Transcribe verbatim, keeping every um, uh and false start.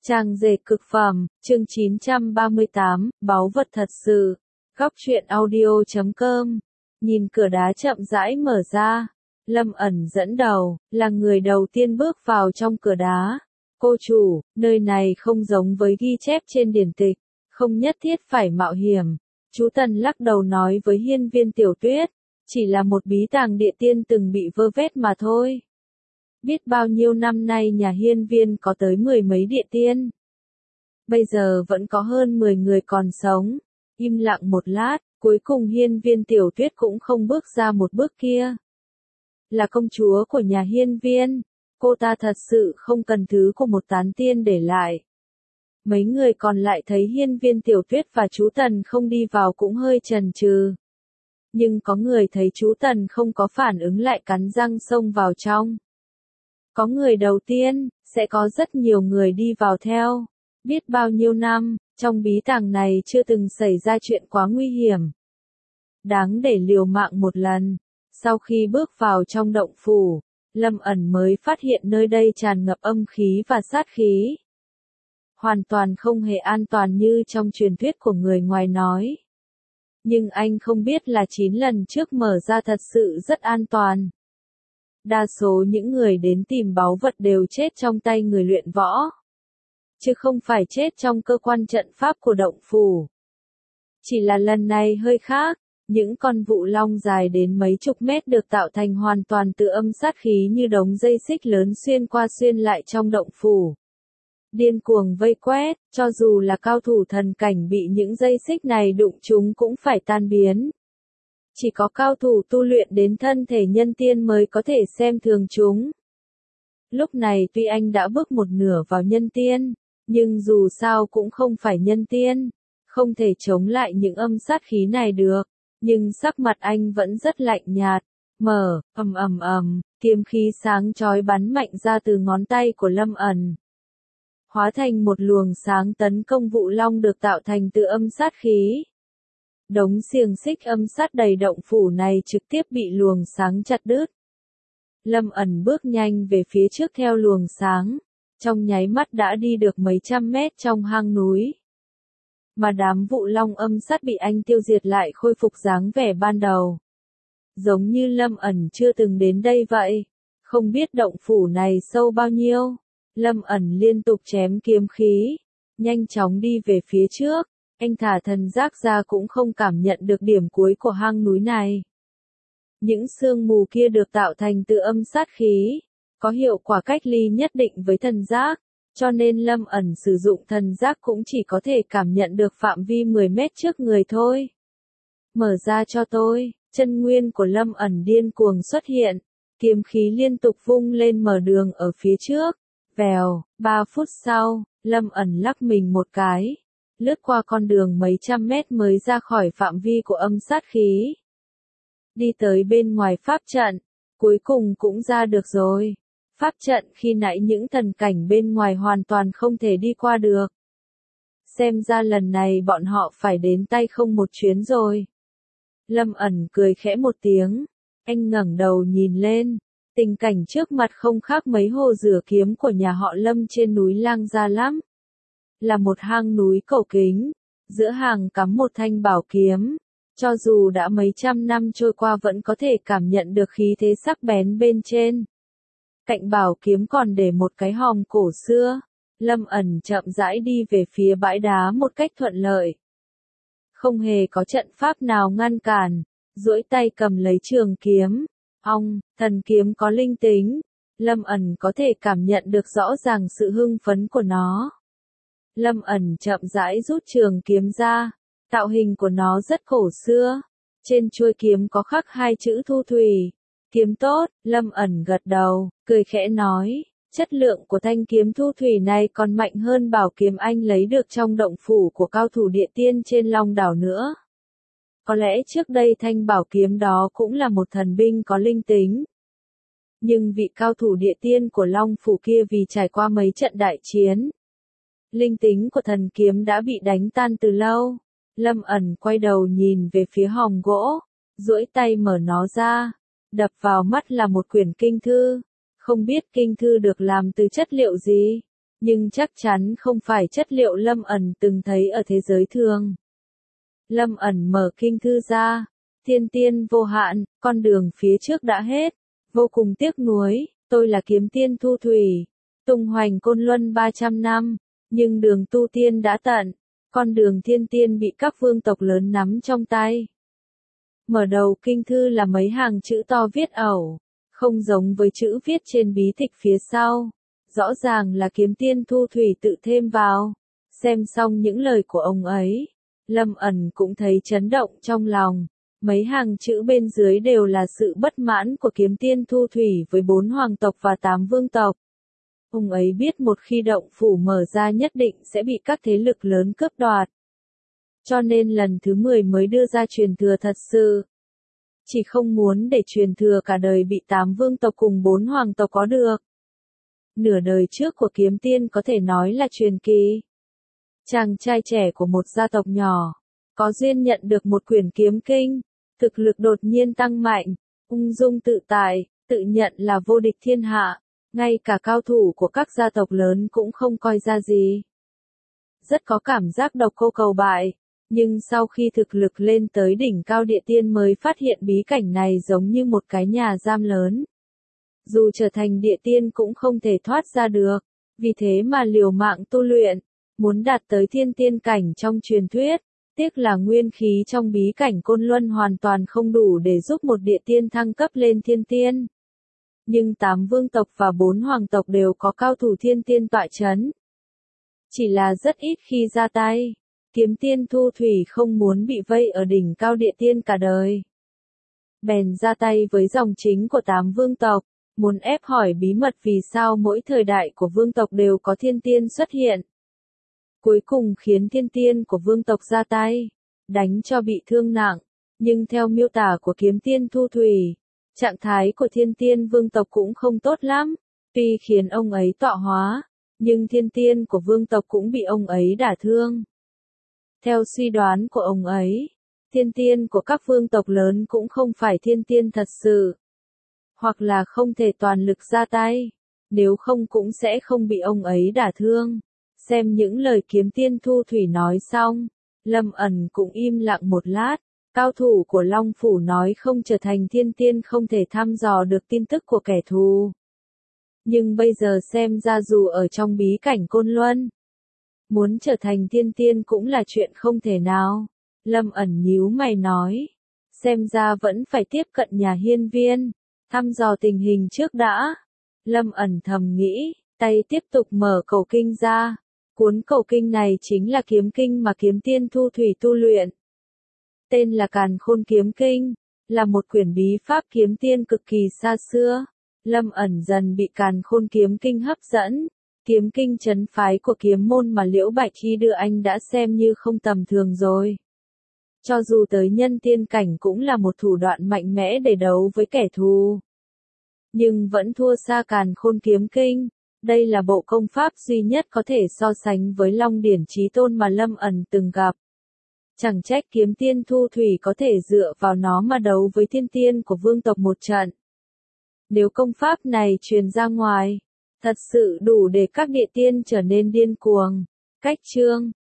Trang dệt cực phẩm, chương chín trăm ba mươi tám, báu vật thật sự. Góc truyện audio chấm com. Nhìn cửa đá chậm rãi mở ra. Lâm ẩn dẫn đầu, là người đầu tiên bước vào trong cửa đá. Cô chủ, nơi này không giống với ghi chép trên điển tịch, không nhất thiết phải mạo hiểm. Chú Tần lắc đầu nói với hiên viên Tiểu Tuyết, chỉ là một bí tàng địa tiên từng bị vơ vét mà thôi. Biết bao nhiêu năm nay nhà hiên viên có tới mười mấy địa tiên. Bây giờ vẫn có hơn mười người còn sống. Im lặng một lát, cuối cùng hiên viên Tiểu Tuyết cũng không bước ra một bước kia. Là công chúa của nhà hiên viên, cô ta thật sự không cần thứ của một tán tiên để lại. Mấy người còn lại thấy hiên viên Tiểu Tuyết và chú Tần không đi vào cũng hơi chần chừ. Nhưng có người thấy chú Tần không có phản ứng lại cắn răng xông vào trong. Có người đầu tiên, sẽ có rất nhiều người đi vào theo. Biết bao nhiêu năm, trong bí tàng này chưa từng xảy ra chuyện quá nguy hiểm. Đáng để liều mạng một lần. Sau khi bước vào trong động phủ, Lâm ẩn mới phát hiện nơi đây tràn ngập âm khí và sát khí. Hoàn toàn không hề an toàn như trong truyền thuyết của người ngoài nói. Nhưng anh không biết là chín lần trước mở ra thật sự rất an toàn. Đa số những người đến tìm báu vật đều chết trong tay người luyện võ. Chứ không phải chết trong cơ quan trận pháp của động phủ. Chỉ là lần này hơi khác, những con vụ long dài đến mấy chục mét được tạo thành hoàn toàn từ âm sát khí như đống dây xích lớn xuyên qua xuyên lại trong động phủ. Điên cuồng vây quét, cho dù là cao thủ thần cảnh bị những dây xích này đụng chúng cũng phải tan biến. Chỉ có cao thủ tu luyện đến thân thể nhân tiên mới có thể xem thường chúng. Lúc này tuy anh đã bước một nửa vào nhân tiên, nhưng dù sao cũng không phải nhân tiên, không thể chống lại những âm sát khí này được. Nhưng sắc mặt anh vẫn rất lạnh nhạt. Mở, ầm ầm ầm, kiếm khí sáng chói bắn mạnh ra từ ngón tay của Lâm ẩn. Hóa thành một luồng sáng tấn công vụ long được tạo thành từ âm sát khí. Đống xiềng xích âm sát đầy động phủ này trực tiếp bị luồng sáng chặt đứt. Lâm ẩn bước nhanh về phía trước theo luồng sáng, trong nháy mắt đã đi được mấy trăm mét trong hang núi. Mà đám vụ long âm sát bị anh tiêu diệt lại khôi phục dáng vẻ ban đầu. Giống như Lâm ẩn chưa từng đến đây vậy. Không biết động phủ này sâu bao nhiêu. Lâm ẩn liên tục chém kiếm khí, nhanh chóng đi về phía trước. Anh thả thần giác ra cũng không cảm nhận được điểm cuối của hang núi này. Những sương mù kia được tạo thành từ âm sát khí, có hiệu quả cách ly nhất định với thần giác, cho nên Lâm ẩn sử dụng thần giác cũng chỉ có thể cảm nhận được phạm vi mười mét trước người thôi. Mở ra cho tôi, chân nguyên của Lâm ẩn điên cuồng xuất hiện, kiếm khí liên tục vung lên mở đường ở phía trước. Vèo, ba phút sau, Lâm ẩn lắc mình một cái. Lướt qua con đường mấy trăm mét mới ra khỏi phạm vi của âm sát khí. Đi tới bên ngoài pháp trận, cuối cùng cũng ra được rồi. Pháp trận khi nãy những thần cảnh bên ngoài hoàn toàn không thể đi qua được. Xem ra lần này bọn họ phải đến tay không một chuyến rồi. Lâm ẩn cười khẽ một tiếng, anh ngẩng đầu nhìn lên. Tình cảnh trước mặt không khác mấy hồ rửa kiếm của nhà họ Lâm trên núi Lang Gia lắm. Là một hang núi cổ kính, giữa hàng cắm một thanh bảo kiếm, cho dù đã mấy trăm năm trôi qua vẫn có thể cảm nhận được khí thế sắc bén bên trên. Cạnh bảo kiếm còn để một cái hòm cổ xưa. Lâm ẩn chậm rãi đi về phía bãi đá một cách thuận lợi. Không hề có trận pháp nào ngăn cản, duỗi tay cầm lấy trường kiếm. Ong, thần kiếm có linh tính. Lâm ẩn có thể cảm nhận được rõ ràng sự hưng phấn của nó. Lâm ẩn chậm rãi rút trường kiếm ra, tạo hình của nó rất cổ xưa. Trên chuôi kiếm có khắc hai chữ thu thủy. Kiếm tốt, Lâm ẩn gật đầu, cười khẽ nói, chất lượng của thanh kiếm thu thủy này còn mạnh hơn bảo kiếm anh lấy được trong động phủ của cao thủ địa tiên trên Long đảo nữa. Có lẽ trước đây thanh bảo kiếm đó cũng là một thần binh có linh tính. Nhưng vị cao thủ địa tiên của Long phủ kia vì trải qua mấy trận đại chiến, linh tính của thần kiếm đã bị đánh tan từ lâu. Lâm ẩn quay đầu nhìn về phía hòm gỗ, duỗi tay mở nó ra. Đập vào mắt là một quyển kinh thư. Không biết kinh thư được làm từ chất liệu gì, nhưng chắc chắn không phải chất liệu Lâm ẩn từng thấy ở thế giới thường. Lâm ẩn mở kinh thư ra, thiên tiên vô hạn, con đường phía trước đã hết, vô cùng tiếc nuối, tôi là kiếm tiên Thu Thủy, tung hoành Côn Luân ba trăm năm, nhưng đường tu tiên đã tận, con đường thiên tiên bị các vương tộc lớn nắm trong tay. Mở đầu kinh thư là mấy hàng chữ to viết ẩu, không giống với chữ viết trên bí tịch phía sau, rõ ràng là kiếm tiên Thu Thủy tự thêm vào. Xem xong những lời của ông ấy, Lâm ẩn cũng thấy chấn động trong lòng. Mấy hàng chữ bên dưới đều là sự bất mãn của kiếm tiên Thu Thủy với bốn hoàng tộc và tám vương tộc. Ông ấy biết một khi động phủ mở ra nhất định sẽ bị các thế lực lớn cướp đoạt. Cho nên lần thứ mười mới đưa ra truyền thừa thật sự. Chỉ không muốn để truyền thừa cả đời bị tám vương tộc cùng bốn hoàng tộc có được. Nửa đời trước của kiếm tiên có thể nói là truyền kỳ. Chàng trai trẻ của một gia tộc nhỏ, có duyên nhận được một quyển kiếm kinh, thực lực đột nhiên tăng mạnh, ung dung tự tại, tự nhận là vô địch thiên hạ, ngay cả cao thủ của các gia tộc lớn cũng không coi ra gì. Rất có cảm giác độc cô cầu bại, nhưng sau khi thực lực lên tới đỉnh cao địa tiên mới phát hiện bí cảnh này giống như một cái nhà giam lớn. Dù trở thành địa tiên cũng không thể thoát ra được, vì thế mà liều mạng tu luyện, muốn đạt tới thiên tiên cảnh trong truyền thuyết. Tiếc là nguyên khí trong bí cảnh Côn Luân hoàn toàn không đủ để giúp một địa tiên thăng cấp lên thiên tiên. Nhưng tám vương tộc và bốn hoàng tộc đều có cao thủ thiên tiên tọa chấn. Chỉ là rất ít khi ra tay, kiếm tiên Thu Thủy không muốn bị vây ở đỉnh cao địa tiên cả đời. Bèn ra tay với dòng chính của tám vương tộc, muốn ép hỏi bí mật vì sao mỗi thời đại của vương tộc đều có thiên tiên xuất hiện. Cuối cùng khiến thiên tiên của vương tộc ra tay, đánh cho bị thương nặng, nhưng theo miêu tả của kiếm tiên Thu Thủy, trạng thái của thiên tiên vương tộc cũng không tốt lắm, tuy khiến ông ấy tọa hóa, nhưng thiên tiên của vương tộc cũng bị ông ấy đả thương. Theo suy đoán của ông ấy, thiên tiên của các vương tộc lớn cũng không phải thiên tiên thật sự, hoặc là không thể toàn lực ra tay, nếu không cũng sẽ không bị ông ấy đả thương. Xem những lời kiếm tiên Thu Thủy nói xong, Lâm ẩn cũng im lặng một lát, cao thủ của Long Phủ nói không trở thành thiên tiên không thể thăm dò được tin tức của kẻ thù. Nhưng bây giờ xem ra dù ở trong bí cảnh Côn Luân, muốn trở thành thiên tiên cũng là chuyện không thể nào. Lâm ẩn nhíu mày nói, xem ra vẫn phải tiếp cận nhà hiên viên, thăm dò tình hình trước đã. Lâm ẩn thầm nghĩ, tay tiếp tục mở cầu kinh ra. Cuốn cầu kinh này chính là kiếm kinh mà kiếm tiên Thu Thủy tu luyện. Tên là Càn Khôn Kiếm Kinh, là một quyển bí pháp kiếm tiên cực kỳ xa xưa. Lâm ẩn dần bị Càn Khôn Kiếm Kinh hấp dẫn. Kiếm kinh trấn phái của kiếm môn mà Liễu Bạch Chi đưa anh đã xem như không tầm thường rồi. Cho dù tới nhân tiên cảnh cũng là một thủ đoạn mạnh mẽ để đấu với kẻ thù. Nhưng vẫn thua xa Càn Khôn Kiếm Kinh. Đây là bộ công pháp duy nhất có thể so sánh với Long Điển Chí Tôn mà Lâm ẩn từng gặp. Chẳng trách kiếm tiên Thu Thủy có thể dựa vào nó mà đấu với thiên tiên của vương tộc một trận. Nếu công pháp này truyền ra ngoài, thật sự đủ để các địa tiên trở nên điên cuồng. Cách chương